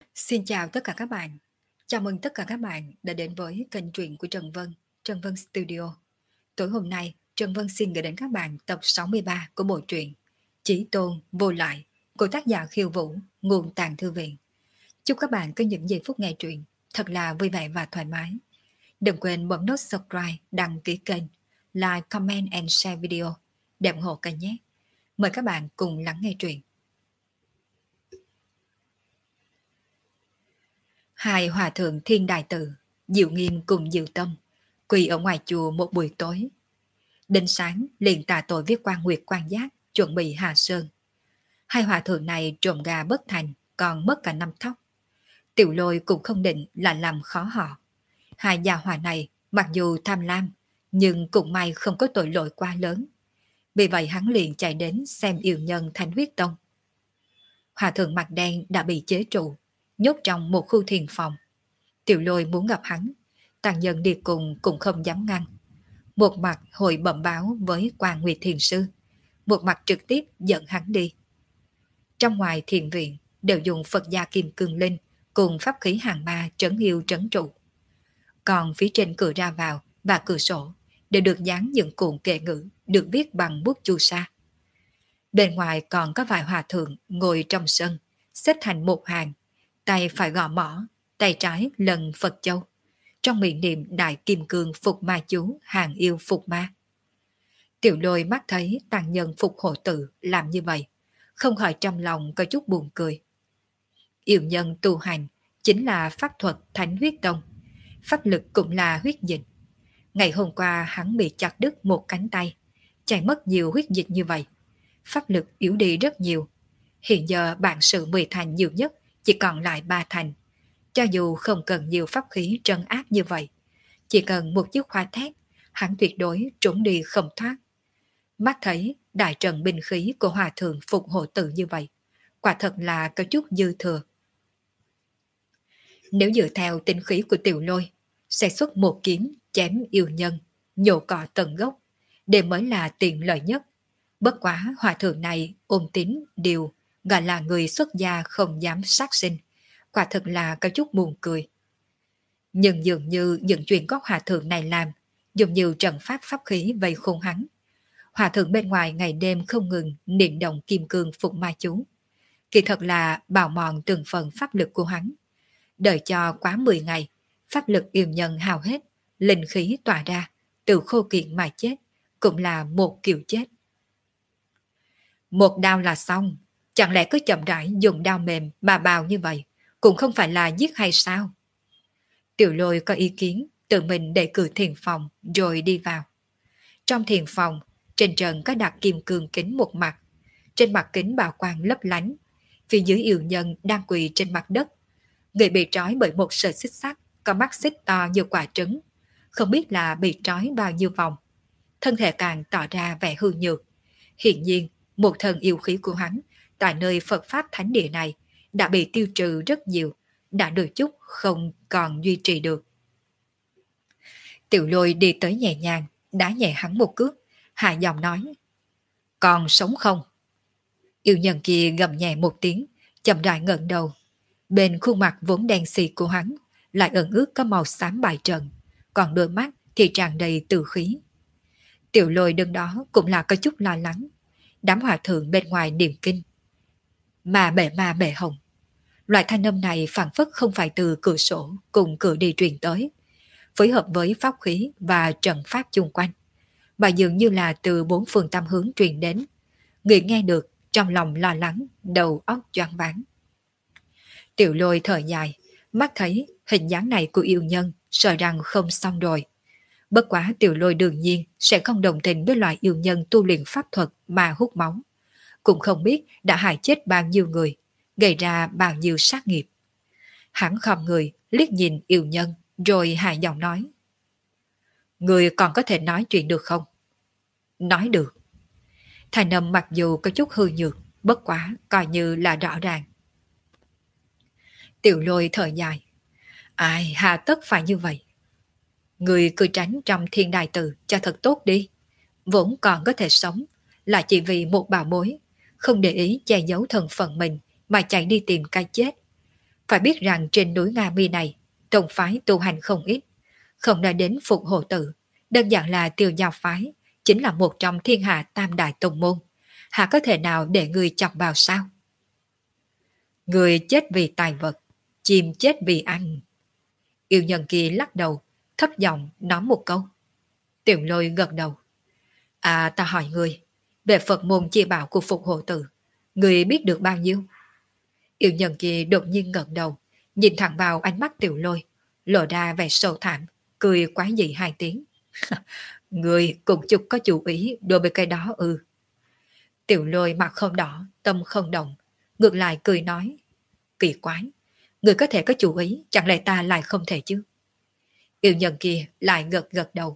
Xin chào tất cả các bạn. Chào mừng tất cả các bạn đã đến với kênh truyện của Trần Vân Studio. Tối hôm nay, Trần Vân xin gửi đến các bạn tập 63 của bộ truyện Chí Tôn Vô Lại của tác giả Khiêu Vũ, nguồn Tàng Thư Viện. Chúc các bạn có những giây phút nghe truyện thật là vui vẻ và thoải mái. Đừng quên bấm nút subscribe, đăng ký kênh, like, comment and share video để ủng hộ kênh nhé. Mời các bạn cùng lắng nghe truyện. Hai hòa thượng thiên đại tự, Diệu Nghiêm cùng Diệu Tâm, quỳ ở ngoài chùa một buổi tối. Đến sáng liền tạ tội viết quan nguyệt quan giác, chuẩn bị hạ sơn. Hai hòa thượng này trộm gà bất thành, còn mất cả năm tóc. Tiểu Lôi cũng không định là làm khó họ. Hai gia hỏa này mặc dù tham lam, nhưng cũng may không có tội lỗi quá lớn. Vì vậy hắn liền chạy đến xem yêu nhân Thánh Huyết Tông. Hòa thượng mặt đen đã bị chế trụ, nhốt trong một khu thiền phòng. Tiểu Lôi muốn gặp hắn, tàn nhân đi cùng cũng không dám ngăn. Một mặt hội bẩm báo với Quan Nguyệt Thiền Sư, một mặt trực tiếp dẫn hắn đi. Trong ngoài thiền viện đều dùng Phật gia Kim Cương Linh cùng pháp khí hàng ma trấn yêu trấn trụ. Còn phía trên cửa ra vào và cửa sổ đều được dán những cuộn kệ ngữ được viết bằng bút chu sa. Bên ngoài còn có vài hòa thượng ngồi trong sân, xếp thành một hàng, tay phải gõ mõ, tay trái lần Phật châu, trong miệng niệm Đại Kim Cương Phục Ma chú hàng yêu phục ma. Tiểu Lôi mắt thấy tàn nhân phục hộ tự làm như vậy, không khỏi trong lòng có chút buồn cười. Yêu nhân tu hành chính là pháp thuật Thánh Huyết Tông, pháp lực cũng là huyết dịch. Ngày hôm qua hắn bị chặt đứt một cánh tay, chảy mất nhiều huyết dịch như vậy, pháp lực yếu đi rất nhiều. Hiện giờ bản sự 10 thành nhiều nhất chỉ còn lại 3 thành. Cho dù không cần nhiều pháp khí trấn áp như vậy, chỉ cần một chiếc khoa thét, hắn tuyệt đối trốn đi không thoát. Mắt thấy đại trận binh khí của hòa thượng phục hộ tự như vậy, quả thật là có chút dư thừa. Nếu dựa theo tinh khí của Tiểu Lôi, sẽ xuất một kiếm chém yêu nhân, nhổ cỏ tận gốc, để mới là tiện lợi nhất. Bất quá hòa thượng này ôm tín điều, gọi là người xuất gia không dám sát sinh, quả thật là có chút buồn cười. Nhưng dường như những chuyện có hòa thượng này làm, dùng nhiều trận pháp pháp khí vây khôn hắn. Hòa thượng bên ngoài ngày đêm không ngừng niệm động kim cương phục ma chú. Kỳ thật là bào mòn từng phần pháp lực của hắn. Đợi cho quá 10 ngày, pháp lực yêu nhân hao hết, linh khí tỏa ra, từ khô kiệt mà chết, cũng là một kiểu chết. Một đao là xong, chẳng lẽ cứ chậm rãi dùng đao mềm mà bào như vậy, cũng không phải là giết hay sao? Tiểu Lôi có ý kiến, tự mình đẩy cửa thiền phòng rồi đi vào. Trong thiền phòng, trên trần có đặt kim cương kính một mặt, trên mặt kính bảo quang lấp lánh, phía dưới yêu nhân đang quỳ trên mặt đất. Người bị trói bởi một sợi xích sắt, có mắt xích to như quả trứng, không biết là bị trói bao nhiêu vòng. Thân thể càng tỏ ra vẻ hư nhược. Hiện nhiên, một thần yêu khí của hắn tại nơi Phật Pháp Thánh Địa này đã bị tiêu trừ rất nhiều, đã đôi chút không còn duy trì được. Tiểu Lôi đi tới nhẹ nhàng, đá nhẹ hắn một cước, hạ giọng nói: "Còn sống không?" Yêu nhân kia gầm nhẹ một tiếng, chậm rãi ngẩng đầu. Bên khuôn mặt vốn đen xì của hắn lại ẩn ướt có màu xám bại trận, còn đôi mắt thì tràn đầy tử khí. Tiểu Lôi đứng đó cũng là có chút lo lắng. Đám hòa thượng bên ngoài niệm kinh. Ma bể hồng. Loại thanh âm này phảng phất không phải từ cửa sổ cùng cửa đi truyền tới, phối hợp với pháp khí và trận pháp chung quanh, mà dường như là từ bốn phương tám hướng truyền đến. Người nghe được trong lòng lo lắng, đầu óc choáng váng. Tiểu Lôi thở dài, mắt thấy hình dáng này của yêu nhân, sợ rằng không xong rồi. Bất quá Tiểu Lôi đương nhiên sẽ không đồng tình với loại yêu nhân tu luyện pháp thuật mà hút máu, cũng không biết đã hại chết bao nhiêu người, gây ra bao nhiêu sát nghiệp. Hắn khom người liếc nhìn yêu nhân, rồi hạ giọng nói: "Người còn có thể nói chuyện được không?" "Nói được." Thanh âm mặc dù có chút hư nhược, bất quá coi như là rõ ràng. Tiểu Lôi thở dài: "Ai hà tất phải như vậy? Người cứ tránh trong thiên đài tự cho thật tốt đi. Vốn còn có thể sống, là chỉ vì một bảo bối, không để ý che giấu thân phận mình mà chạy đi tìm cái chết. Phải biết rằng trên núi Nga Mi này, tông phái tu hành không ít, không nói đến Phục Hồ Tự, đơn giản là Tiêu Giao phái, chính là một trong thiên hạ tam đại tông môn. Hạ có thể nào để người chọc vào sao? Người chết vì tài vật, chim chết vì ăn. Yêu nhân kia lắc đầu, thấp giọng nói một câu. Tiểu Lôi gật đầu. À, ta hỏi người, về Phật môn chi bảo của Phục Hộ Tự, người biết được bao nhiêu? Yêu nhân kia đột nhiên ngẩng đầu, nhìn thẳng vào ánh mắt Tiểu Lôi, lộ ra vẻ sâu thẳm, cười quái dị hai tiếng. Người cũng chúc có chủ ý đối với cái đó ư? Tiểu Lôi mặt không đỏ, tâm không động, ngược lại cười nói. Kỳ quái, người có thể có chủ ý, chẳng lẽ ta lại không thể chứ? Yêu nhân kia lại gật gật đầu.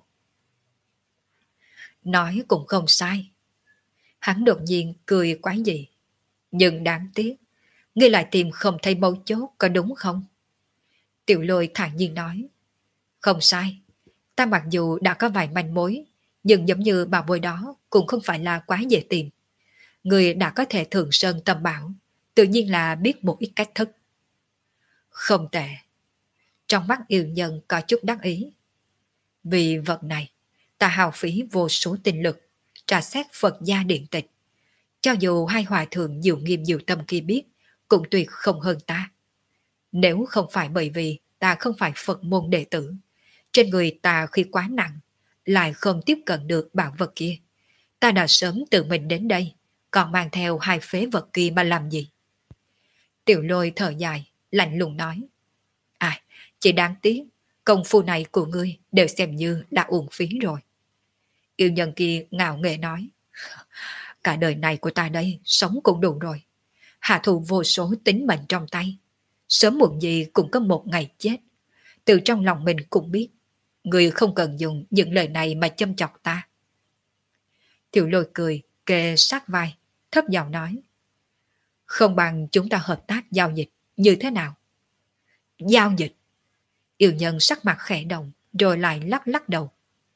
Nói cũng không sai. Hắn đột nhiên cười quái dị. Nhưng đáng tiếc, ngươi lại tìm không thấy mấu chốt có đúng không? Tiểu Lôi thản nhiên nói. Không sai, ta mặc dù đã có vài manh mối, nhưng giống như bảo bối đó cũng không phải là quá dễ tìm. Người đã có thể thường sơn tâm bảo, tự nhiên là biết một ít cách thức. Không tệ. Trong mắt yêu nhân có chút đắc ý. Vì vật này, ta hao phí vô số tinh lực, tra xét Phật gia điện tịch. Cho dù hai hòa thượng Diệu Nghiêm Diệu Tâm kia biết, cũng tuyệt không hơn ta. Nếu không phải bởi vì ta không phải Phật môn đệ tử, trên người ta khi quá nặng, lại không tiếp cận được bảo vật kia, ta đã sớm tự mình đến đây, còn mang theo hai phế vật kia mà làm gì? Tiểu Lôi thở dài, lạnh lùng nói. À, chỉ đáng tiếc, công phu này của ngươi đều xem như đã uổng phí rồi. Yêu nhân kia ngạo nghễ nói. Cả đời này của ta đây, sống cũng đủ rồi. Hạ thủ vô số tính mệnh trong tay. Sớm muộn gì cũng có một ngày chết. Từ trong lòng mình cũng biết, ngươi không cần dùng những lời này mà châm chọc ta. Tiểu Lôi cười, kề sát vai, thấp giọng nói. Không bằng chúng ta hợp tác giao dịch như thế nào? Giao dịch? Yêu nhân sắc mặt khẽ động, rồi lại lắc lắc đầu.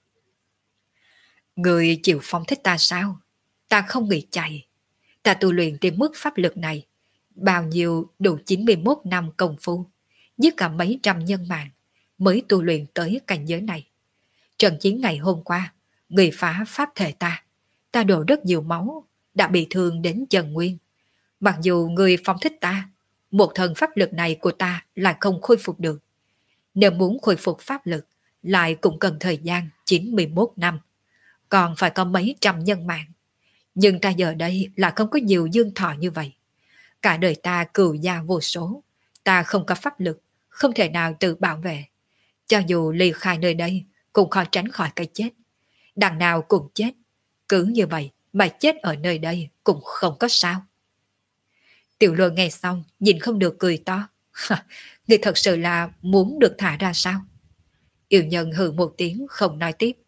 Người chịu phong thích ta sao? Ta không nghĩ chạy. Ta tu luyện tới mức pháp lực này, bao nhiêu đủ 91 năm công phu, giết cả mấy trăm nhân mạng, mới tu luyện tới cảnh giới này. Trận chiến ngày hôm qua, người phá pháp thể ta đổ rất nhiều máu, đã bị thương đến chân nguyên. Mặc dù người phong thích ta, một thần pháp lực này của ta lại không khôi phục được. Nếu muốn khôi phục pháp lực, lại cũng cần thời gian 91 năm, còn phải có mấy trăm nhân mạng. Nhưng ta giờ đây là không có nhiều dương thọ như vậy. Cả đời ta cừu gia vô số, ta không có pháp lực, không thể nào tự bảo vệ. Cho dù ly khai nơi đây, cũng khó tránh khỏi cái chết. Đằng nào cũng chết, cứ như vậy mà chết ở nơi đây cũng không có sao. Tiểu Lôi nghe xong, nhìn không được cười to. Người thật sự là muốn được thả ra sao? Yêu nhân hừ một tiếng không nói tiếp.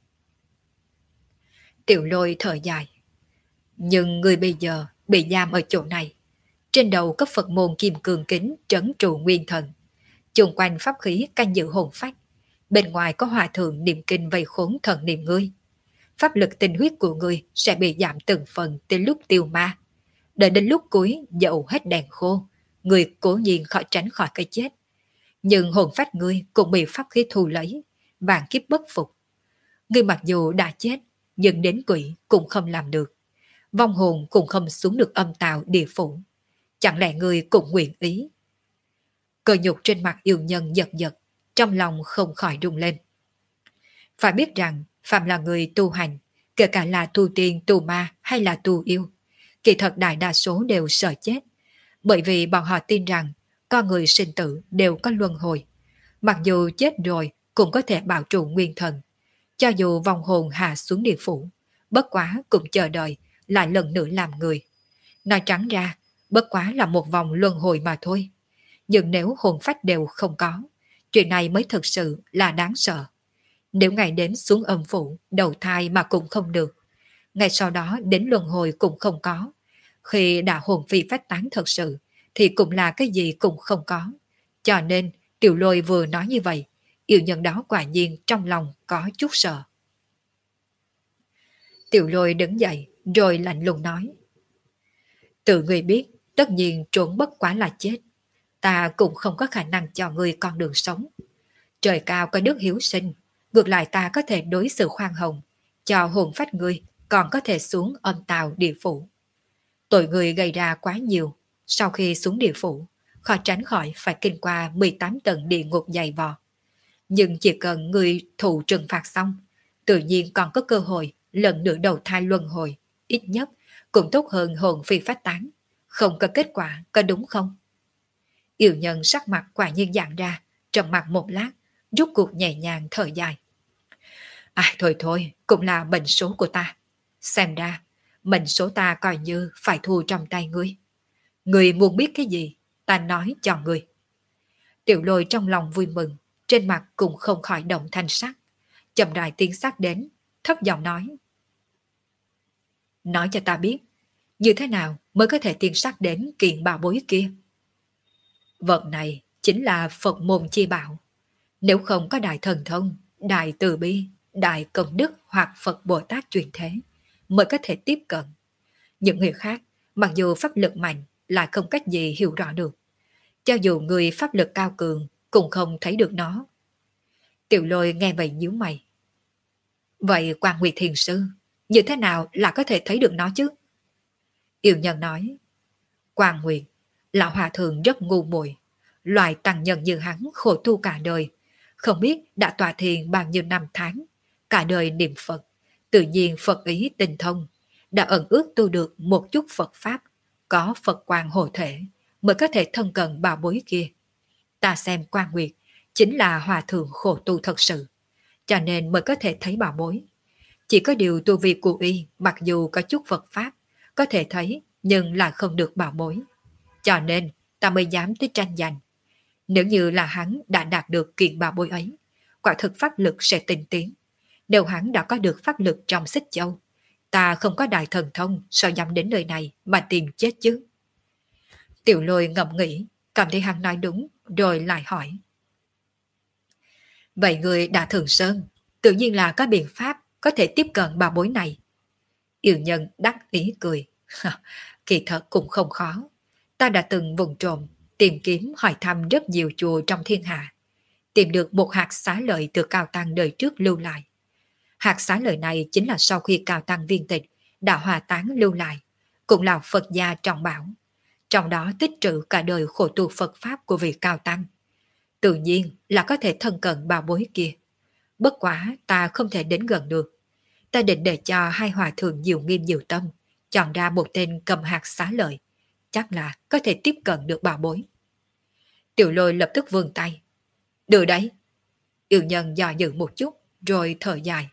Tiểu Lôi thở dài. Nhưng người bây giờ bị giam ở chỗ này. Trên đầu có Phật môn kim cương kính trấn trụ nguyên thần. Chung quanh pháp khí canh giữ hồn phách. Bên ngoài có hòa thượng niệm kinh vây khốn thần niệm ngươi. Pháp lực tinh huyết của ngươi sẽ bị giảm từng phần tới lúc tiêu ma. Đợi đến lúc cuối dậu hết đèn khô, ngươi cố nhiên khỏi tránh khỏi cái chết. Nhưng hồn phách ngươi cũng bị pháp khí thu lấy, vạn kiếp bất phục. Ngươi mặc dù đã chết, nhưng đến quỷ cũng không làm được. Vong hồn cũng không xuống được âm tào địa phủ. Chẳng lẽ ngươi cũng nguyện ý? Cơ nhục trên mặt yêu nhân giật giật, trong lòng không khỏi rung lên. Phải biết rằng, phạm là người tu hành, kể cả là tu tiên, tu ma hay là tu yêu, kỳ thật đại đa số đều sợ chết. Bởi vì bọn họ tin rằng, con người sinh tử đều có luân hồi. Mặc dù chết rồi cũng có thể bảo trụ nguyên thần. Cho dù vong hồn hạ xuống địa phủ, bất quá cũng chờ đợi lại lần nữa làm người. Nói trắng ra, bất quá là một vòng luân hồi mà thôi. Nhưng nếu hồn phách đều không có, chuyện này mới thực sự là đáng sợ. Nếu ngày đến xuống âm phủ, đầu thai mà cũng không được, ngày sau đó đến luân hồi cũng không có, khi đã hồn phi phách tán thật sự, thì cũng là cái gì cũng không có. Cho nên, Tiểu Lôi vừa nói như vậy, yêu nhân đó quả nhiên trong lòng có chút sợ. Tiểu Lôi đứng dậy, rồi lạnh lùng nói. Tự người biết, tất nhiên trốn bất quá là chết. ta cũng không có khả năng cho ngươi con đường sống. Trời cao có đức hiếu sinh, ngược lại ta có thể đối xử khoan hồng, cho hồn phách ngươi còn có thể xuống âm tào địa phủ. Tội người gây ra quá nhiều, sau khi xuống địa phủ, khó tránh khỏi phải kinh qua 18 tầng địa ngục dày vò. Nhưng chỉ cần người thụ trừng phạt xong, tự nhiên còn có cơ hội lần nữa đầu thai luân hồi, ít nhất cũng tốt hơn hồn phi phách tán. Không có kết quả, có đúng không? Yêu nhân sắc mặt quả nhiên dạng ra, trầm mặt một lát, rút cuộc nhẹ nhàng thở dài. Thôi thôi, cũng là mệnh số của ta. Xem ra, mệnh số ta coi như phải thu trong tay ngươi. Ngươi muốn biết cái gì, ta nói cho ngươi. Tiểu Lôi trong lòng vui mừng, trên mặt cũng không khỏi động thanh sắc. Chậm rãi tiến sát đến, thấp giọng nói. Nói cho ta biết, như thế nào mới có thể tiến sát đến kiện bảo bối kia? Vật này chính là Phật môn chi bảo. Nếu không có đại thần thông, đại từ bi, đại công đức hoặc Phật Bồ Tát truyền thế, mới có thể tiếp cận. Những người khác, mặc dù pháp lực mạnh, lại không cách gì hiểu rõ được. Cho dù người pháp lực cao cường, cũng không thấy được nó. Tiểu Lôi nghe vậy nhíu mày. Vậy Quan Nguyệt Thiền Sư, như thế nào là có thể thấy được nó chứ? Yêu nhân nói. Quan Nguyệt, lão hòa thượng rất ngu muội, loại tăng nhân như hắn khổ tu cả đời, không biết đã tọa thiền bao nhiêu năm tháng, cả đời niệm Phật, tự nhiên Phật ý tinh thông, đã ẩn ước tu được một chút Phật Pháp, có Phật quang hộ thể, mới có thể thân cận bảo bối kia. Ta xem Quan Nguyệt chính là hòa thượng khổ tu thật sự, cho nên mới có thể thấy bảo bối. Chỉ có điều tu vi của y mặc dù có chút Phật Pháp, có thể thấy nhưng là không được bảo bối. Cho nên ta mới dám tới tranh giành. Nếu như là hắn đã đạt được kiện bảo bối ấy, quả thực pháp lực sẽ tinh tiến. Nếu hắn đã có được pháp lực trong Xích Châu, ta không có đại thần thông sao dám đến nơi này mà tìm chết chứ. Tiểu Lôi ngẫm nghĩ, cảm thấy hắn nói đúng, rồi lại hỏi. Vậy người đã thường sơn, tự nhiên là có biện pháp có thể tiếp cận bảo bối này. Yêu nhân đắc ý cười. Kỳ thật cũng không khó. Ta đã từng vùng trộm, tìm kiếm hỏi thăm rất nhiều chùa trong thiên hạ. Tìm được một hạt xá lợi từ Cao Tăng đời trước lưu lại. Hạt xá lợi này chính là sau khi Cao Tăng viên tịch đã hòa tán lưu lại, cũng là Phật gia trọng bảo. Trong đó tích trữ cả đời khổ tu Phật Pháp của vị Cao Tăng. Tự nhiên là có thể thân cận bảo bối kia. Bất quá ta không thể đến gần được. Ta định để cho hai hòa thượng nhiều nghiêm nhiều tâm, chọn ra một tên cầm hạt xá lợi. Chắc là có thể tiếp cận được bảo bối. Tiểu Lôi lập tức vươn tay. Được đấy. Yêu nhân dò dự một chút, rồi thở dài.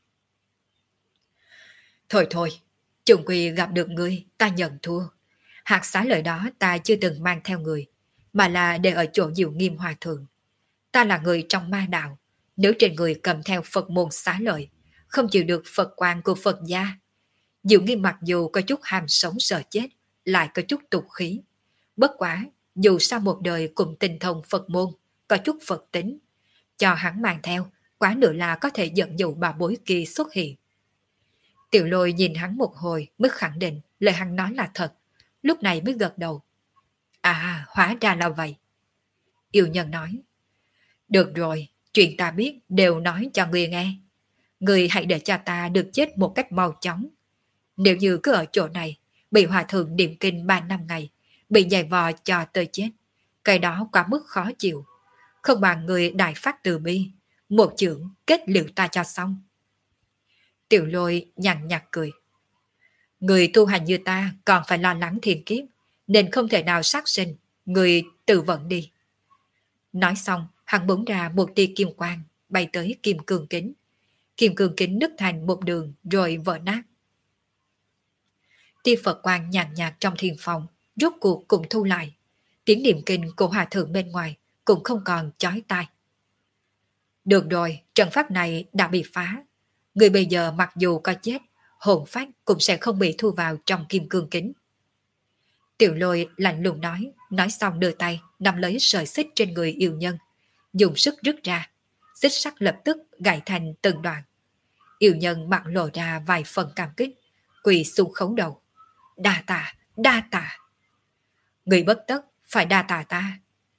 Thôi thôi, chung quy gặp được ngươi, ta nhận thua. Hạt xá lợi đó ta chưa từng mang theo người, mà là để ở chỗ Diệu Nghiêm hòa thượng. Ta là người trong ma đạo, nếu trên người cầm theo Phật môn xá lợi, không chịu được Phật quang của Phật gia. Diệu Nghiêm mặc dù có chút ham sống sợ chết, lại có chút tục khí. Bất quá, dù sao một đời cùng tinh thông Phật môn, có chút Phật tính. Cho hắn mang theo, quá nữa là có thể dẫn dụ bà bối kia xuất hiện. Tiểu Lôi nhìn hắn một hồi mới khẳng định lời hắn nói là thật, lúc này mới gật đầu. Hóa ra là vậy. Yêu nhân nói. Được rồi, chuyện ta biết đều nói cho người nghe. Người hãy để cho ta được chết một cách mau chóng. Nếu như cứ ở chỗ này, bị hòa thượng niệm kinh 3 năm ngày, bị giày vò cho tới chết, cái đó quá mức khó chịu. Không bằng người đại phát từ bi, một chưởng kết liễu ta cho xong. Tiểu Lôi nhàn nhạt cười. Người tu hành như ta còn phải lo lắng thiên kiếp, nên không thể nào sát sinh, người tự vận đi. Nói xong, hắn búng ra một tia kim quang, bay tới kim cương kính. Kim cương kính nứt thành một đường rồi vỡ nát. Tia Phật quang nhàn nhạt trong thiền phòng, rốt cuộc cũng thu lại. Tiếng niệm kinh của hòa thượng bên ngoài cũng không còn chói tai. Được rồi, trận pháp này đã bị phá. Người bây giờ mặc dù có chết, hồn phách cũng sẽ không bị thu vào trong kim cương kính. Tiểu Lôi lạnh lùng nói xong đưa tay nắm lấy sợi xích trên người yêu nhân, dùng sức rứt ra, xích sắt lập tức gãy thành từng đoạn. Yêu nhân mặt lộ ra vài phần cảm kích, quỳ xuống khấu đầu. Đa tạ, đa tạ. Người bất tất phải đa tạ ta,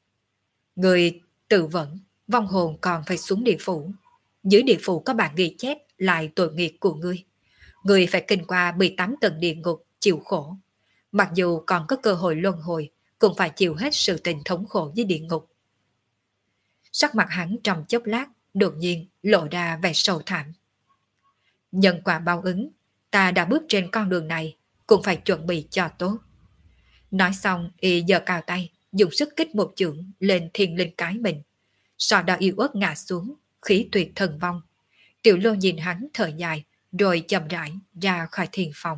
Người tự vẫn, vong hồn còn phải xuống địa phủ. Dưới địa phủ có bản ghi chép lại tội nghiệp của ngươi. Ngươi phải kinh qua 18 tầng địa ngục chịu khổ. Mặc dù còn có cơ hội luân hồi, cũng phải chịu hết sự tình thống khổ với địa ngục. Sắc mặt hắn trong chốc lát, đột nhiên lộ ra vẻ sầu thảm. Nhân quả báo ứng, ta đã bước trên con đường này, cũng phải chuẩn bị cho tốt. Nói xong, y giơ cao tay, dùng sức kích một chưởng lên thiên linh cái mình. Sau đó yếu ớt ngã xuống, khí tuyệt thần vong. Tiểu Lô nhìn hắn thở dài, rồi chậm rãi ra khỏi thiền phòng.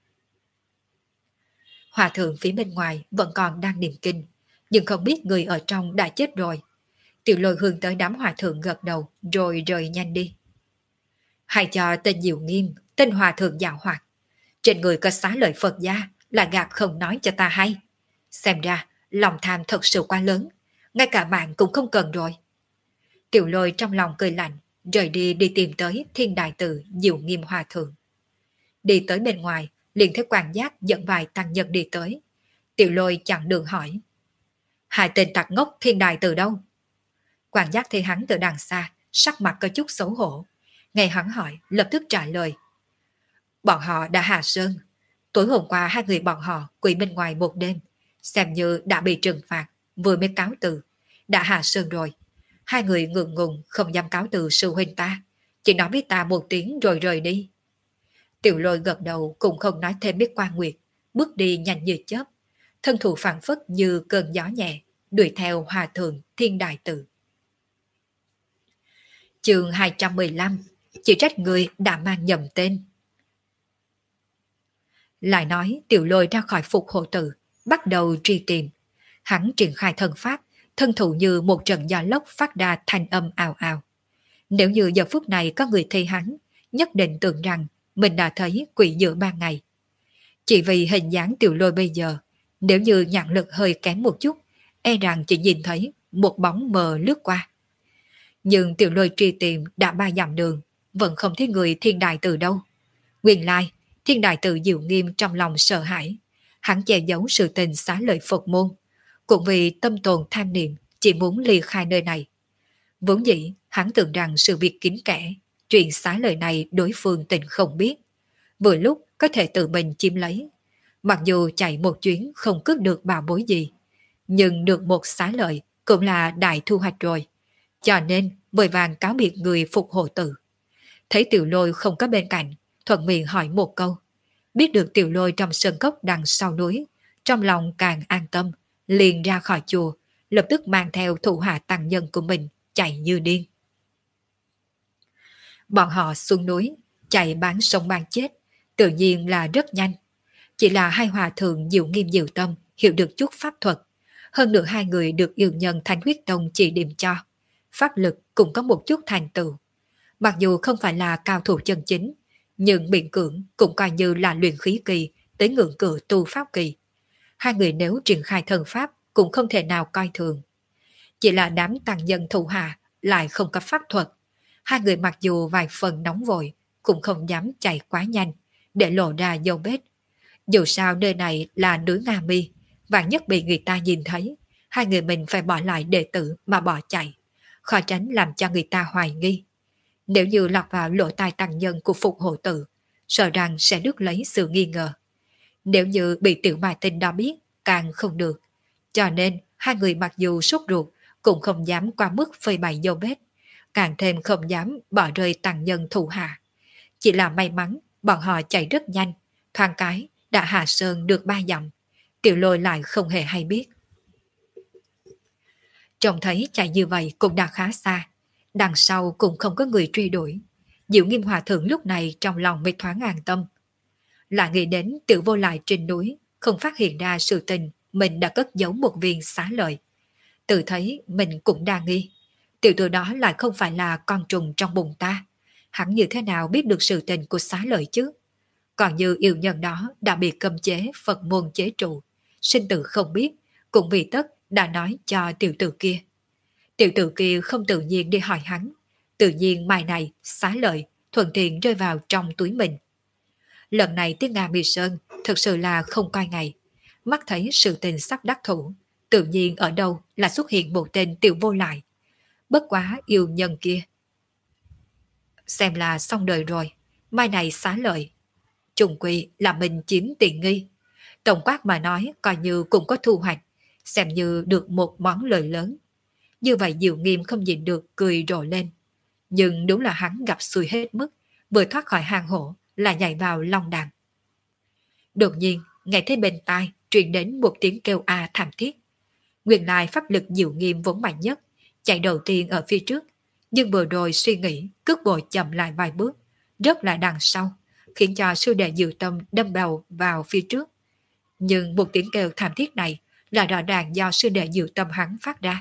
Hòa thượng phía bên ngoài vẫn còn đang niệm kinh, nhưng không biết người ở trong đã chết rồi. Tiểu Lôi hướng tới đám hòa thượng gật đầu, rồi rời nhanh đi. Hãy cho tên Diệu Nghiêm, tên hòa thượng dạo hoạt. Trên người có xá lợi Phật gia, là gạt không nói cho ta hay. Xem ra, lòng tham thật sự quá lớn, ngay cả bạn cũng không cần rồi. Tiểu Lôi trong lòng cười lạnh, rời đi tìm tới Thiên Đại Tự Diệu Nghiêm hòa thượng. Đi tới bên ngoài, liền thấy quan giác dẫn vài tăng nhân đi tới. Tiểu Lôi chặn đường hỏi: hai tên tặc ngốc Thiên Đại Tự đâu? Quan giác thấy hắn từ đằng xa, sắc mặt có chút xấu hổ. Nghe hắn hỏi, lập tức trả lời: bọn họ đã hạ sơn. Tối hôm qua hai người bọn họ quỳ bên ngoài một đêm, xem như đã bị trừng phạt, vừa mới cáo từ, đã hạ sơn rồi. Hai người ngượng ngùng không dám cáo từ sư huynh ta, chỉ nói với ta một tiếng rồi rời đi. Tiểu Lôi gật đầu cũng không nói thêm biết Quan Nguyệt, bước đi nhanh như chớp, thân thủ phảng phất như cơn gió nhẹ, đuổi theo hòa thượng Thiên Đại Tự. Chương 215, chỉ trách người đã mang nhầm tên. Lại nói Tiểu Lôi ra khỏi Phục Hộ Tự, bắt đầu truy tìm. Hắn triển khai thân pháp, thân thủ như một trận gió lốc phát ra thanh âm ào ào. Nếu như giờ phút này có người thấy hắn, nhất định tưởng rằng mình đã thấy quỷ giữa ban ngày. Chỉ vì hình dáng Tiểu Lôi bây giờ, nếu như nhãn lực hơi kém một chút, e rằng chỉ nhìn thấy một bóng mờ lướt qua. Nhưng Tiểu Lôi truy tìm đã 3 dặm đường, vẫn không thấy người Thiên Đại Tự đâu. Nguyên lai, Thiên Đại Tự Diệu Nghiêm trong lòng sợ hãi, hắn che giấu sự tình xá lợi Phật môn, cũng vì tâm tồn tham niệm chỉ muốn ly khai nơi này. Vốn dĩ, hắn tưởng rằng sự việc kín kẽ, chuyện xá lợi này đối phương tình không biết. Vừa lúc có thể tự mình chiếm lấy. Mặc dù chạy một chuyến không cướp được bảo bối gì, nhưng được một xá lợi cũng là đại thu hoạch rồi. Cho nên vội vàng cáo biệt người Phục Hộ Tự. Thấy Tiểu Lôi không có bên cạnh, thuận miệng hỏi một câu. Biết được Tiểu Lôi trong sơn cốc đằng sau núi, trong lòng càng an tâm, liền ra khỏi chùa, lập tức mang theo thủ hạ tăng nhân của mình chạy như điên. Bọn họ xuống núi, chạy bán sống bán chết, tự nhiên là rất nhanh. Chỉ là hai hòa thượng Diệu Nghiêm Diệu Tâm hiểu được chút pháp thuật, hơn nữa hai người được yêu nhân Thanh Huyết Tông chỉ điểm cho, pháp lực cũng có một chút thành tựu. Mặc dù không phải là cao thủ chân chính, nhưng miễn cưỡng cũng coi như là luyện khí kỳ tới ngưỡng cửa tu pháp kỳ. Hai người nếu triển khai thần pháp cũng không thể nào coi thường. Chỉ là đám tăng nhân thủ hạ lại không có pháp thuật. Hai người mặc dù vài phần nóng vội, cũng không dám chạy quá nhanh, để lộ ra dấu vết. Dù sao nơi này là núi Nga Mi, vạn nhất bị người ta nhìn thấy, hai người mình phải bỏ lại đệ tử mà bỏ chạy, khó tránh làm cho người ta hoài nghi. Nếu như lọt vào lỗ tai tăng nhân của Phục Hộ Tự, sợ rằng sẽ rước lấy sự nghi ngờ. Nếu như bị Tiểu Mai Tinh đó biết, càng không được. Cho nên, hai người mặc dù sốt ruột, cũng không dám qua mức phơi bày dấu vết, càng thêm không dám bỏ rơi tăng nhân thủ hạ. Chỉ là may mắn, bọn họ chạy rất nhanh, thoáng cái đã hạ sơn được 3 dặm. Tiểu Lôi lại không hề hay biết. Trông thấy chạy như vậy cũng đã khá xa, đằng sau cũng không có người truy đuổi. Diệu Nghiêm Hòa Thượng lúc này trong lòng mới thoáng an tâm. Lại nghĩ đến Tiểu Vô Lại trên núi, không phát hiện ra sự tình mình đã cất giấu một viên xá lợi. Tự thấy mình cũng đang nghi. Tiểu tử đó lại không phải là con trùng trong bụng ta. Hắn như thế nào biết được sự tình của xá lợi chứ? Còn như yêu nhân đó đã bị cấm chế Phật môn chế trụ, sinh tử không biết, cũng vì tất đã nói cho tiểu tử kia. Tiểu tử kia không tự nhiên đi hỏi hắn, tự nhiên mai này xá lợi thuận tiện rơi vào trong túi mình. Lần này tiếng Nga Mi Sơn thực sự là không coi ngày, mắt thấy sự tình sắp đắc thủ, tự nhiên ở đâu là xuất hiện một tên tiểu vô lại. Bất quá yêu nhân kia. Xem là xong đời rồi, mai này xá lợi. Trùng quy là mình chiếm tiện nghi. Tổng quát mà nói coi như cũng có thu hoạch, xem như được một món lời lớn. Như vậy Diệu Nghiêm không nhịn được cười rộ lên. Nhưng đúng là hắn gặp xui hết mức, vừa thoát khỏi hang hổ là nhảy vào long đàn. Đột nhiên, nghe thấy bên tai truyền đến một tiếng kêu thảm thiết. Nguyên lai pháp lực Diệu Nghiêm vốn mạnh nhất, chạy đầu tiên ở phía trước, nhưng vừa rồi suy nghĩ, cước bộ chậm lại vài bước, rất là đằng sau, khiến cho sư đệ Diệu Tâm đâm đầu vào phía trước. Nhưng một tiếng kêu thảm thiết này là rõ ràng do sư đệ Diệu Tâm hắn phát ra.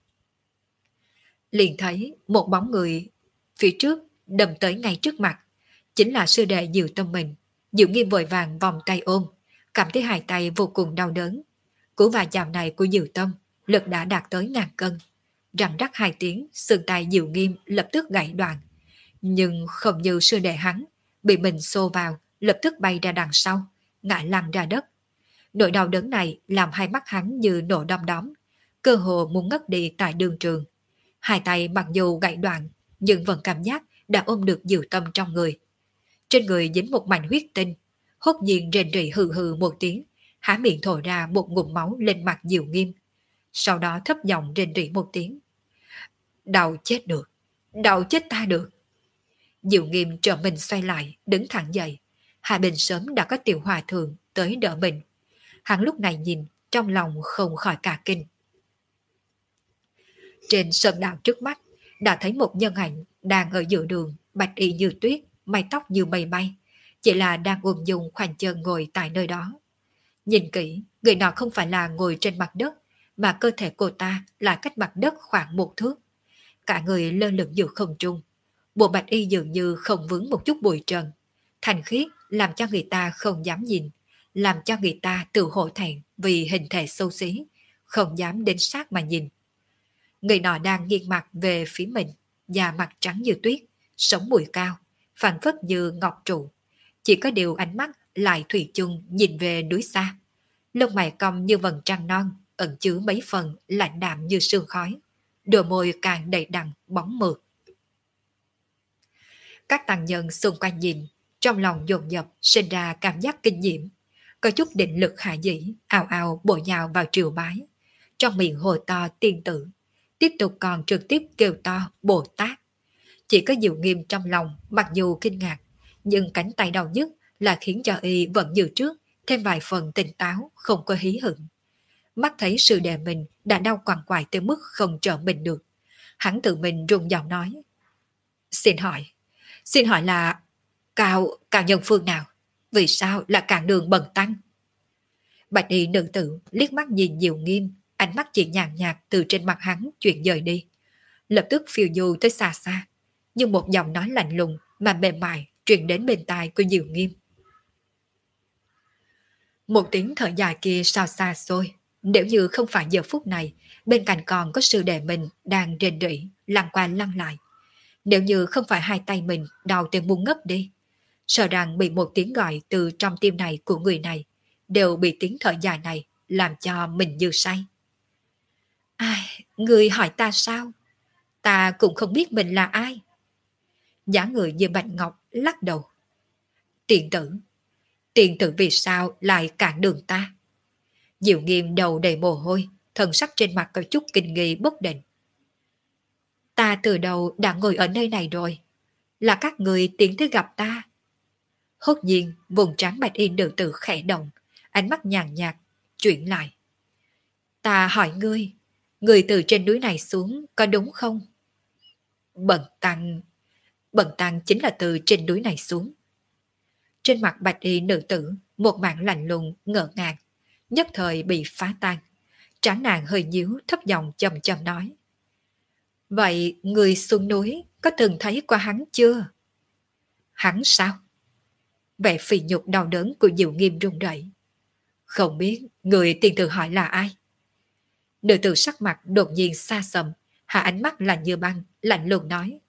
Liền thấy một bóng người phía trước đâm tới ngay trước mặt, chính là sư đệ Diệu Tâm mình. Diệu Nghiêm vội vàng vòng tay ôm, cảm thấy hai tay vô cùng đau đớn. Cú va chạm này của Diệu Tâm lực đã đạt tới 1000 cân. Răng rắc 2 tiếng, xương tay Diệu Nghiêm lập tức gãy đoạn. Nhưng không như sư đệ hắn, bị mình xô vào, lập tức bay ra đằng sau, ngã lăn ra đất. Nỗi đau đớn này làm hai mắt hắn như nổ đom đóm, cơ hồ muốn ngất đi tại đường trường. Hai tay mặc dù gãy đoạn, nhưng vẫn cảm giác đã ôm được Diệu Tâm trong người. Trên người dính một mảnh huyết tinh, hốt nhiên rền rỉ hừ hừ một tiếng, há miệng thổ ra một ngụm máu lên mặt Diệu Nghiêm. Sau đó thấp giọng rền rỉ một tiếng. Đau chết được, đau chết ta được. Diệu Nghiêm trở mình xoay lại, đứng thẳng dậy. Hai bên sớm đã có tiểu hòa thượng tới đỡ mình. Hắn lúc này nhìn, trong lòng không khỏi cả kinh. Trên sơn đạo trước mắt, đã thấy một nhân ảnh đang ở giữa đường, bạch y như tuyết, mái tóc như mây bay, chỉ là đang ung dung khoanh chân ngồi tại nơi đó. Nhìn kỹ, người nọ không phải là ngồi trên mặt đất, mà cơ thể cô ta là cách mặt đất khoảng 1 thước. Cả người lơ lửng giữa không trung. Bộ bạch y dường như không vướng một chút bụi trần. Thành khiết làm cho người ta không dám nhìn, làm cho người ta tự hổ thẹn vì hình thể xấu xí, không dám đến sát mà nhìn. Người nọ đang nghiêng mặt về phía mình, da mặt trắng như tuyết, sống mũi cao, phản phất như ngọc trụ. Chỉ có điều ánh mắt lại thủy chung nhìn về núi xa. Lông mày cong như vầng trăng non, ẩn chứa mấy phần lạnh đạm như sương khói. Đôi môi càng đầy đặn, bóng mượt. Các tăng nhân xung quanh nhìn, trong lòng dồn dập sinh ra cảm giác kinh diễm. Có chút định lực hạ dĩ, ào ào bổ nhào vào triều bái. Trong miệng hồ to tiên tử, tiếp tục còn trực tiếp kêu to Bồ Tát. Chỉ có Diệu Nghiêm trong lòng mặc dù kinh ngạc, nhưng cánh tay đau nhất là khiến cho y vẫn như trước, thêm vài phần tỉnh táo, không có hí hửng. Mắt thấy sư đệ mình đã đau quằn quại tới mức không trở mình được. Hắn tự mình run giọng nói. Xin hỏi là cao nhân phương nào? Vì sao là cản đường bần tăng? Bạch y nữ tử liếc mắt nhìn Diệu Nghiêm, ánh mắt chỉ nhàn nhạt từ trên mặt hắn chuyển dời đi. Lập tức phiêu du tới xa xa, như một giọng nói lạnh lùng mà mềm mại truyền đến bên tai của Diệu Nghiêm. Một tiếng thở dài kia sao xa xôi, nếu như không phải giờ phút này, bên cạnh còn có sư đệ mình đang rên rỉ, lăn qua lăn lại. Nếu như không phải hai tay mình đau tới muốn ngất đi, sợ rằng bị một tiếng gọi từ trong tim này của người này, đều bị tiếng thở dài này làm cho mình như say. Ai, người hỏi ta sao? Ta cũng không biết mình là ai. Dáng người như bạch ngọc lắc đầu. Tiền tử vì sao lại cản đường ta? Diệu Nghiêm đầu đầy mồ hôi, thần sắc trên mặt có chút kinh nghi bất định. Ta từ đầu đã ngồi ở nơi này rồi, là các người tiến tới gặp ta. Hốt nhiên, vùng trán bạch y nữ tử khẽ động, ánh mắt nhàn nhạt, chuyển lại. Ta hỏi ngươi từ trên núi này xuống có đúng không? Bần tăng chính là từ trên núi này xuống. Trên mặt bạch y nữ tử, một mảng lạnh lùng, ngỡ ngàng, nhất thời bị phá tan. Trán nàng hơi nhíu, thấp giọng chầm chầm nói. Vậy người xuống núi có từng thấy qua hắn chưa? Hắn sao? Vẻ phì nhục đau đớn của Diệu Nghiêm run rẩy. Không biết người tiền tử hỏi là ai? Nữ tử sắc mặt đột nhiên xa sầm, hạ ánh mắt lạnh như băng, lạnh lùng nói.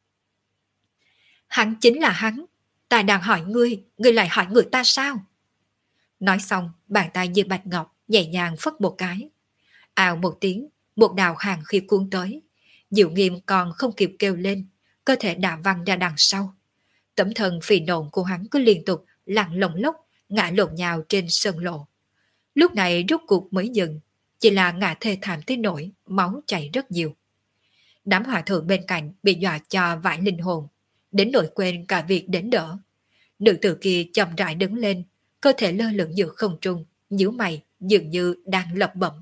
Hắn chính là hắn. Ta đang hỏi ngươi lại hỏi người ta sao? Nói xong, bàn tay như bạch ngọc nhẹ nhàng phất một cái. Ào một tiếng, một đạo hàng khí cuốn tới. Diệu Nghiêm còn không kịp kêu lên, cơ thể đã văng ra đằng sau. Tấm thân phì nộn của hắn cứ liên tục lăn lồng lốc, ngã lộn nhào trên sân lộ. Lúc này rốt cuộc mới dừng, chỉ là ngã thê thảm tới nỗi máu chảy rất nhiều. Đám hòa thượng bên cạnh bị dọa cho vãi linh hồn, đến nỗi quên cả việc đến đỡ. Nữ tử kia chậm rãi đứng lên, cơ thể lơ lửng giữa không trung, nhíu mày dường như đang lẩm bẩm.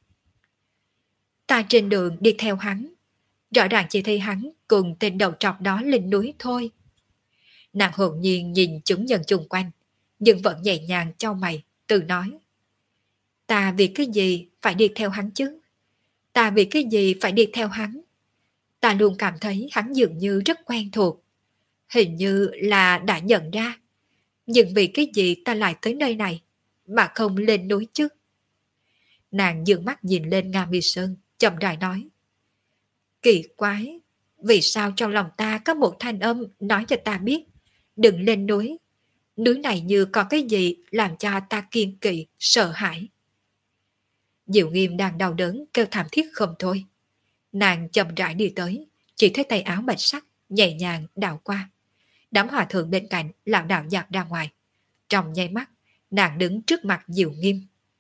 Ta trên đường đi theo hắn, rõ ràng chỉ thấy hắn cùng tên đầu trọc đó lên núi thôi. Nàng hồn nhiên nhìn chúng nhân chung quanh, nhưng vẫn nhẹ nhàng chau mày, tự nói. Ta vì cái gì phải đi theo hắn chứ? Ta vì cái gì phải đi theo hắn? Ta luôn cảm thấy hắn dường như rất quen thuộc. Hình như là đã nhận ra. Nhưng vì cái gì ta lại tới nơi này, mà không lên núi chứ? Nàng dường mắt nhìn lên Nga Mi Sơn, chậm rãi nói. Kỳ quái, vì sao trong lòng ta có một thanh âm nói cho ta biết, đừng lên núi. Núi này như có cái gì làm cho ta kiên kỵ, sợ hãi. Diệu Nghiêm đang đau đớn kêu thảm thiết không thôi. Nàng chậm rãi đi tới, chỉ thấy tay áo bạch sắc nhẹ nhàng đảo qua. Đám hòa thượng bên cạnh lảo đảo dạt ra ngoài. Trong nháy mắt, nàng đứng trước mặt Diệu Nghiêm.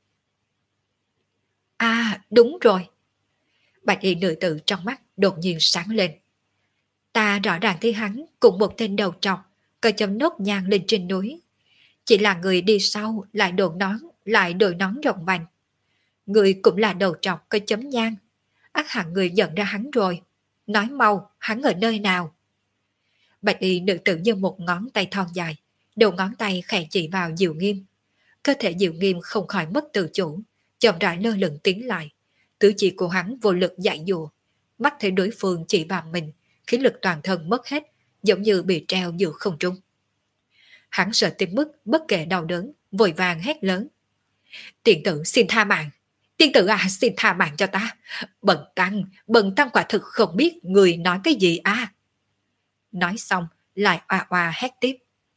À, đúng rồi. Bạch y nữ tử trong mắt đột nhiên sáng lên. Ta rõ ràng thấy hắn cùng một tên đầu trọc, có chấm nốt nhang lên trên núi. Chỉ là người đi sau lại đội nón rộng vành. Người cũng là đầu trọc có chấm nhang. Ắt hẳn người nhận ra hắn rồi. Nói mau, hắn ở nơi nào? Bạch y nữ tử giơ một ngón tay thon dài, đầu ngón tay khẽ chỉ vào Diệu Nghiêm. Cơ thể Diệu Nghiêm không khỏi mất tự chủ, chậm rãi lơ lửng tiến lại. Tứ chỉ của hắn vô lực dạy dùa, mắt thấy đối phương chỉ vào mình, khí lực toàn thân mất hết, giống như bị treo giữa không trung. Hắn sợ tới mức bất kể đau đớn, vội vàng hét lớn. Tiên tử xin tha mạng, tiên tử à, xin tha mạng cho ta. Bần tăng quả thực không biết người nói cái gì à. Nói xong lại oa oa hét tiếp.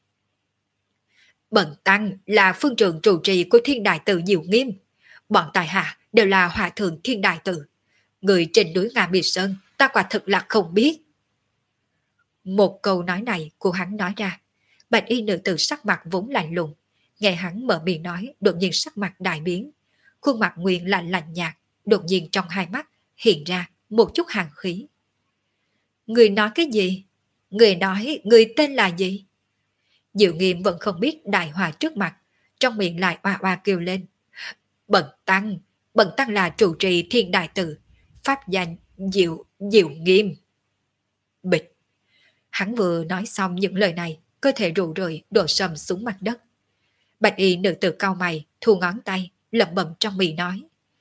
Bần tăng là phương trường trụ trì của Thiên Đại Tự Diệu Nghiêm. Bọn tài hạ đều là hòa thượng Thiên Đại Tự. Người trên núi Nga Mi Sơn ta quả thực là không biết. Một câu nói này của hắn nói ra, bạch y nữ tử sắc mặt vốn lạnh lùng, nghe hắn mở miệng nói, đột nhiên sắc mặt đại biến, khuôn mặt nguyên là lạnh nhạt, đột nhiên trong hai mắt hiện ra một chút hàn khí. Người nói cái gì? Người nói người tên là gì? Diệu Nghiêm vẫn không biết đại họa trước mặt, trong miệng lại oa oa kêu lên. Bần tăng là trụ trì Thiên Đại Tự, pháp danh Diệu Nghiêm. Bịch. Hắn vừa nói xong những lời này, cơ thể rủ rượi đổ sầm xuống mặt đất. Bạch y nữ tử cau mày, thu ngón tay, lẩm bẩm trong miệng nói.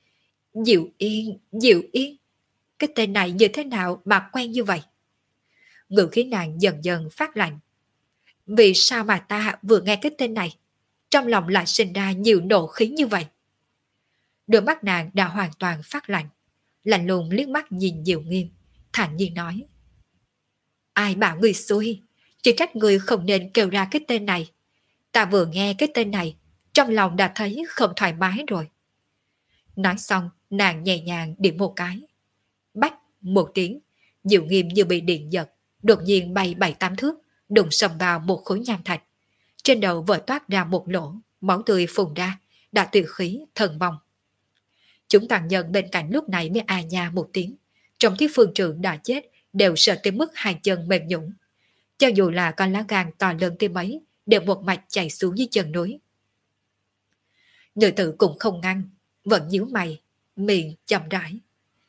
Diệu Yên, cái tên này như thế nào mà quen như vậy? Ngữ khí nàng dần dần phát lạnh. Vì sao mà ta vừa nghe cái tên này, trong lòng lại sinh ra nhiều nộ khí như vậy? Đôi mắt nàng đã hoàn toàn phát lạnh, lạnh lùng liếc mắt nhìn Diệu Nghiêm, thản nhiên nói. Ai bảo người xui, chỉ trách người không nên kêu ra cái tên này. Ta vừa nghe cái tên này, trong lòng đã thấy không thoải mái rồi. Nói xong, nàng nhẹ nhàng điểm một cái. Bách một tiếng, Diệu Nghiêm như bị điện giật, đột nhiên bay 7-8 thước, đụng sầm vào một khối nham thạch. Trên đầu vỡ toát ra một lỗ, máu tươi phun ra, đã tuyệt khí, thần vong. Chúng tàn nhân bên cạnh lúc này mới à nha một tiếng. Trong thấy phương trưởng đã chết, đều sợ tới mức hai chân mềm nhũn. Cho dù là con lá gan to lớn tới mấy, đều một mạch chạy xuống dưới chân núi. Nữ tử cũng không ngăn, vẫn nhíu mày, miệng chậm rãi.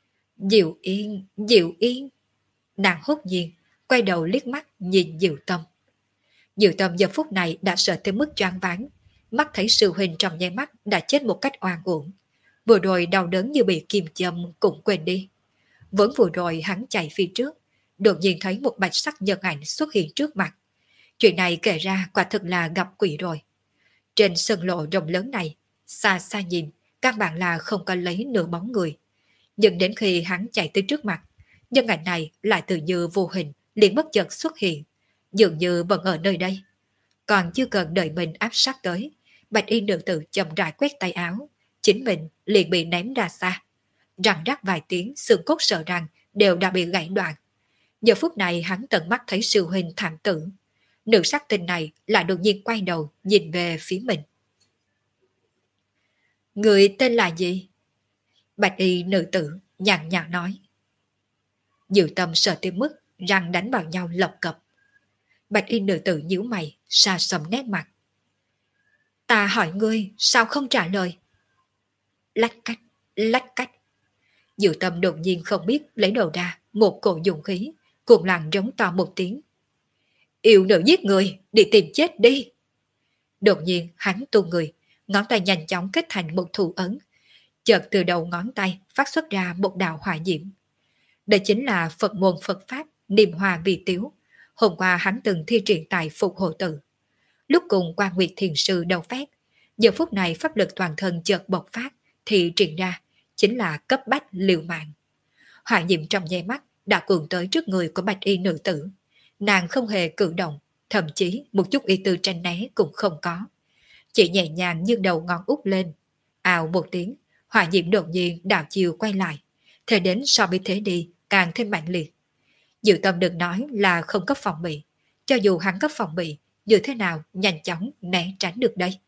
Diệu Yên. Nàng hốt nhiên, quay đầu liếc mắt nhìn Diệu Tâm. Diệu Tâm giờ phút này đã sợ tới mức choáng váng, mắt thấy sư huynh trong nháy mắt đã chết một cách oan uổng. Vừa rồi đau đớn như bị kim châm cũng quên đi. Vẫn vừa rồi hắn chạy phía trước, đột nhiên thấy một bạch sắc nhân ảnh xuất hiện trước mặt. Chuyện này kể ra quả thực là gặp quỷ rồi. Trên sân lộ rộng lớn này, xa xa nhìn, các bạn là không có lấy nửa bóng người. Nhưng đến khi hắn chạy tới trước mặt, nhân ảnh này lại tự như vô hình, liền bất chợt xuất hiện, dường như vẫn ở nơi đây. Còn chưa cần đợi mình áp sát tới, bạch y nữ tử chậm rãi quét tay áo, chính mình liền bị ném ra xa. răng rắc vài tiếng, xương cốt sợ răng đều đã bị gãy đoạn. Giờ phút này hắn tận mắt thấy sư huynh thảm tử. Nữ sắc tình này lại đột nhiên quay đầu nhìn về phía mình. Người tên là gì? Bạch y nữ tử nhàn nhạt nói. Diệu Tâm sợ tới mức răng đánh vào nhau lộc cập. Bạch y nữ tử nhíu mày, xa sầm nét mặt. Ta hỏi ngươi sao không trả lời? Lách cách, lách cách. Diệu Tâm đột nhiên không biết lấy đầu ra một cổ dụng khí, cuồng làng rống to một tiếng. Yêu nữ giết người, đi tìm chết đi. Đột nhiên hắn tung người, ngón tay nhanh chóng kết thành một thủ ấn. Chợt từ đầu ngón tay phát xuất ra một đạo hỏa diễm. Đây chính là Phật môn Phật Pháp niệm hòa vi tiếu. Hôm qua hắn từng thi triển tại Phục Hộ Tự. Lúc cùng Quan Nguyệt Thiền Sư đầu phép, giờ phút này pháp lực toàn thân chợt bộc phát thì triển ra chính là cấp bách liều mạng. Hỏa diễm trong nháy mắt đã cuồng tới trước người của bạch y nữ tử. Nàng không hề cử động, thậm chí một chút ý tư tranh né cũng không có. Chỉ nhẹ nhàng như đầu ngón út lên. Ào một tiếng, hỏa diễm đột nhiên đảo chiều quay lại. Thế đến so với thế đi càng thêm mạnh liệt. Diệu Tâm đừng nói là không có phòng bị. Cho dù hắn có phòng bị, như thế nào nhanh chóng né tránh được đây.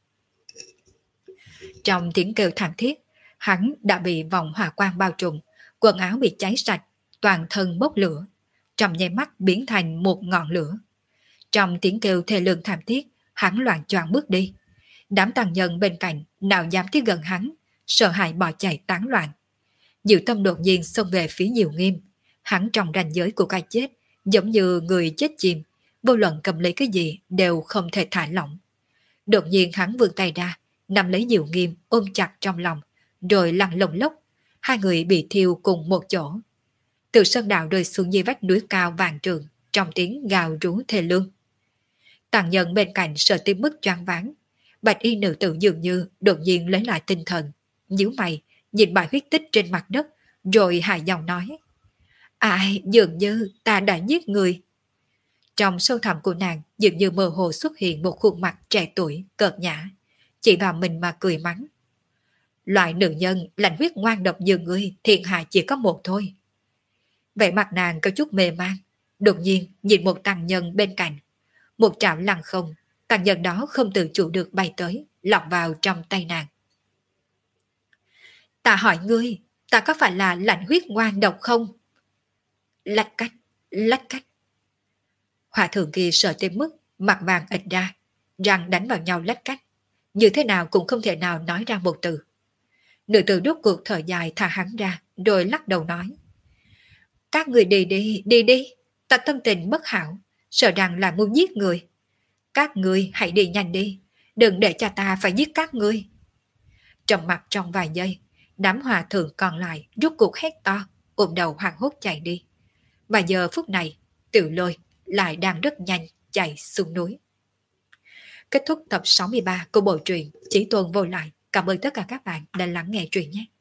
Trong tiếng kêu thảm thiết, hắn đã bị vòng hỏa quang bao trùm, quần áo bị cháy sạch, toàn thân bốc lửa, trong nháy mắt biến thành một ngọn lửa. Trong tiếng kêu thê lương thảm thiết, hắn loạn choạng bước đi. Đám tăng nhân bên cạnh nào dám tới gần hắn, sợ hãi bỏ chạy tán loạn. Diệu Tâm đột nhiên xông về phía Diệu Nghiêm, hắn trong ranh giới của cái chết, giống như người chết chìm, vô luận cầm lấy cái gì đều không thể thả lỏng. Đột nhiên hắn vươn tay ra, nắm lấy Diệu Nghiêm ôm chặt trong lòng, rồi lăn lồng lốc, hai người bị thiêu cùng một chỗ. Từ sơn đạo rơi xuống dưới vách núi cao vàng trường, trong tiếng gào rú thê lương. Tàng nhân bên cạnh sợ tới mức choáng váng. Bạch y nữ tử dường như đột nhiên lấy lại tinh thần, nhíu mày, nhìn bài huyết tích trên mặt đất, rồi hài giọng nói. Ai, dường như ta đã giết người. Trong sâu thẳm của nàng dường như mơ hồ xuất hiện một khuôn mặt trẻ tuổi, cợt nhã, chỉ vào mình mà cười mắng. Loại nữ nhân lạnh huyết ngoan độc như ngươi, thiên hạ chỉ có một thôi. Vậy mặt nàng có chút mê man, đột nhiên nhìn một tăng nhân bên cạnh. Một trảo lăng không, tăng nhân đó không tự chủ được bay tới, lọt vào trong tay nàng. Ta hỏi ngươi, ta có phải là lạnh huyết ngoan độc không? Lách cách, lách cách. Hòa thượng kia sợ tới mức mặt vàng ịch ra, răng đánh vào nhau lách cách. Như thế nào cũng không thể nào nói ra một từ. Nữ tử rốt cuộc thở dài thả hắn ra, rồi lắc đầu nói. Các người đi đi, đi đi, ta tâm tình bất hảo, sợ rằng là muốn giết người. Các người hãy đi nhanh đi, đừng để cho ta phải giết các ngươi. Trầm mặt trong vài giây, đám hòa thượng còn lại rốt cuộc hét to, ôm đầu hoảng hốt chạy đi. Và giờ phút này, Tiểu Lôi lại đang rất nhanh chạy xuống núi. Kết thúc tập 63 của bộ truyện Chí Tôn Vô Lại. Cảm ơn tất cả các bạn đã lắng nghe truyện nhé.